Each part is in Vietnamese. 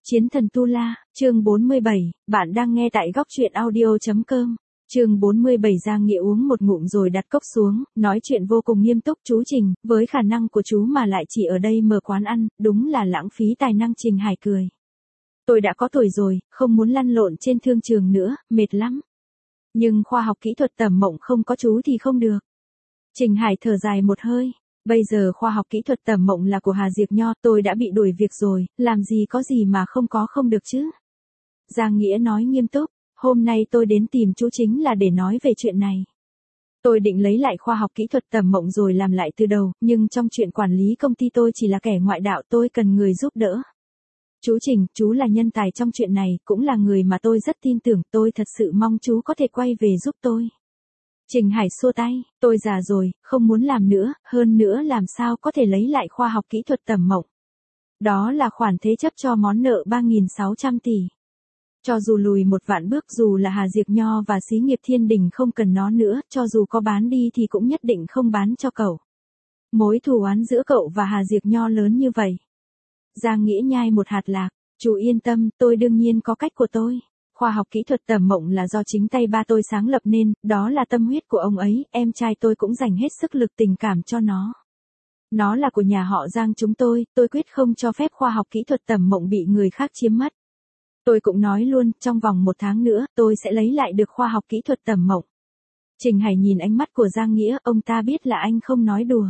Chiến thần Tu La, chương 47, bạn đang nghe tại góc truyện audio.com. Chương 47 Giang Nghĩa uống một ngụm rồi đặt cốc xuống, nói chuyện vô cùng nghiêm túc. Chú Trình, với khả năng của chú mà lại chỉ ở đây mở quán ăn, đúng là lãng phí tài năng. Trình Hải cười. Tôi đã có tuổi rồi, không muốn lăn lộn trên thương trường nữa, mệt lắm. Nhưng khoa học kỹ thuật Tẩm Mộng không có chú thì không được. Trình Hải thở dài một hơi. Bây giờ khoa học kỹ thuật Tẩm Mộng là của Hà Diệp Nho, tôi đã bị đuổi việc rồi, làm gì có gì mà không được chứ. Giang Nghĩa nói nghiêm túc, hôm nay tôi đến tìm chú chính là để nói về chuyện này. Tôi định lấy lại khoa học kỹ thuật Tẩm Mộng rồi làm lại từ đầu, nhưng trong chuyện quản lý công ty tôi chỉ là kẻ ngoại đạo, tôi cần người giúp đỡ. Chú Trình, chú là nhân tài trong chuyện này, cũng là người mà tôi rất tin tưởng, tôi thật sự mong chú có thể quay về giúp tôi. Trình Hải xua tay, tôi già rồi, không muốn làm nữa, hơn nữa làm sao có thể lấy lại khoa học kỹ thuật Tẩm Mộng. Đó là khoản thế chấp cho món nợ 3.600 tỷ. Cho dù lùi một vạn bước, dù là Hà Diệp Nho và xí nghiệp Thiên Đình không cần nó nữa, cho dù có bán đi thì cũng nhất định không bán cho cậu. Mối thù oán giữa cậu và Hà Diệp Nho lớn như vậy. Giang Nghĩa nhai một hạt lạc, chú yên tâm, tôi đương nhiên có cách của tôi. Khoa học kỹ thuật Tẩm Mộng là do chính tay ba tôi sáng lập nên, đó là tâm huyết của ông ấy, em trai tôi cũng dành hết sức lực tình cảm cho nó. Nó là của nhà họ Giang chúng tôi quyết không cho phép khoa học kỹ thuật Tẩm Mộng bị người khác chiếm mất. Tôi cũng nói luôn, trong vòng 1 tháng nữa, tôi sẽ lấy lại được khoa học kỹ thuật Tẩm Mộng. Trình Hải nhìn ánh mắt của Giang Nghĩa, ông ta biết là anh không nói đùa.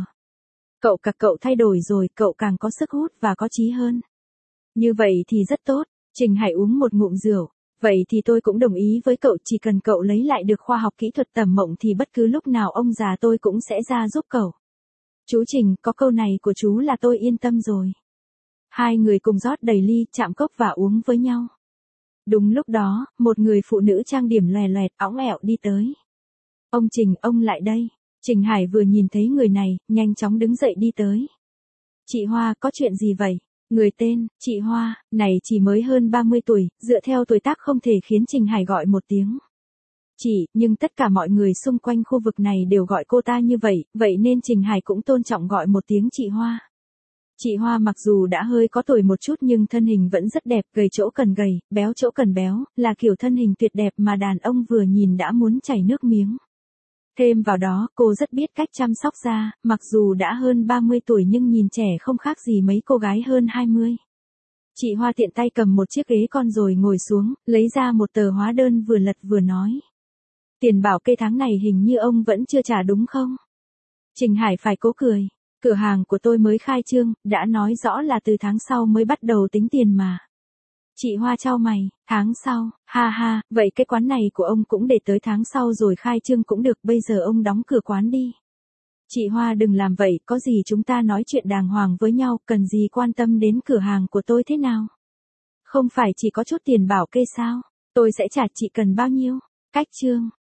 Cậu thay đổi rồi, cậu càng có sức hút và có chí hơn. Như vậy thì rất tốt. Trình Hải uống một ngụm rượu. Vậy thì tôi cũng đồng ý với cậu, chỉ cần cậu lấy lại được khoa học kỹ thuật Tẩm Mộng thì bất cứ lúc nào ông già tôi cũng sẽ ra giúp cậu. Chú Trình, có câu này của chú là tôi yên tâm rồi. Hai người cùng rót đầy ly, chạm cốc và uống với nhau. Đúng lúc đó, một người phụ nữ trang điểm loè loẹt, óng ẹo đi tới. Ông Trình, ông lại đây. Trình Hải vừa nhìn thấy người này, nhanh chóng đứng dậy đi tới. Chị Hoa, có chuyện gì vậy? Người tên, chị Hoa, này chỉ mới hơn 30 tuổi, dựa theo tuổi tác không thể khiến Trình Hải gọi một tiếng chị, nhưng tất cả mọi người xung quanh khu vực này đều gọi cô ta như vậy, vậy nên Trình Hải cũng tôn trọng gọi một tiếng chị Hoa. Chị Hoa mặc dù đã hơi có tuổi một chút nhưng thân hình vẫn rất đẹp, gầy chỗ cần gầy, béo chỗ cần béo, là kiểu thân hình tuyệt đẹp mà đàn ông vừa nhìn đã muốn chảy nước miếng. Thêm vào đó, cô rất biết cách chăm sóc da, mặc dù đã hơn 30 tuổi nhưng nhìn trẻ không khác gì mấy cô gái hơn 20. Chị Hoa tiện tay cầm một chiếc ghế con rồi ngồi xuống, lấy ra một tờ hóa đơn vừa lật vừa nói. Tiền bảo kê tháng này hình như ông vẫn chưa trả đúng không? Trình Hải phải cố cười. Cửa hàng của tôi mới khai trương, đã nói rõ là từ tháng sau mới bắt đầu tính tiền mà. Chị Hoa chau mày, tháng sau, ha ha, vậy cái quán này của ông cũng để tới tháng sau rồi khai trương cũng được, bây giờ ông đóng cửa quán đi. Chị Hoa đừng làm vậy, có gì chúng ta nói chuyện đàng hoàng với nhau, cần gì quan tâm đến cửa hàng của tôi thế nào? Không phải chỉ có chút tiền bảo kê sao? Tôi sẽ trả, chị cần bao nhiêu? Cách trương,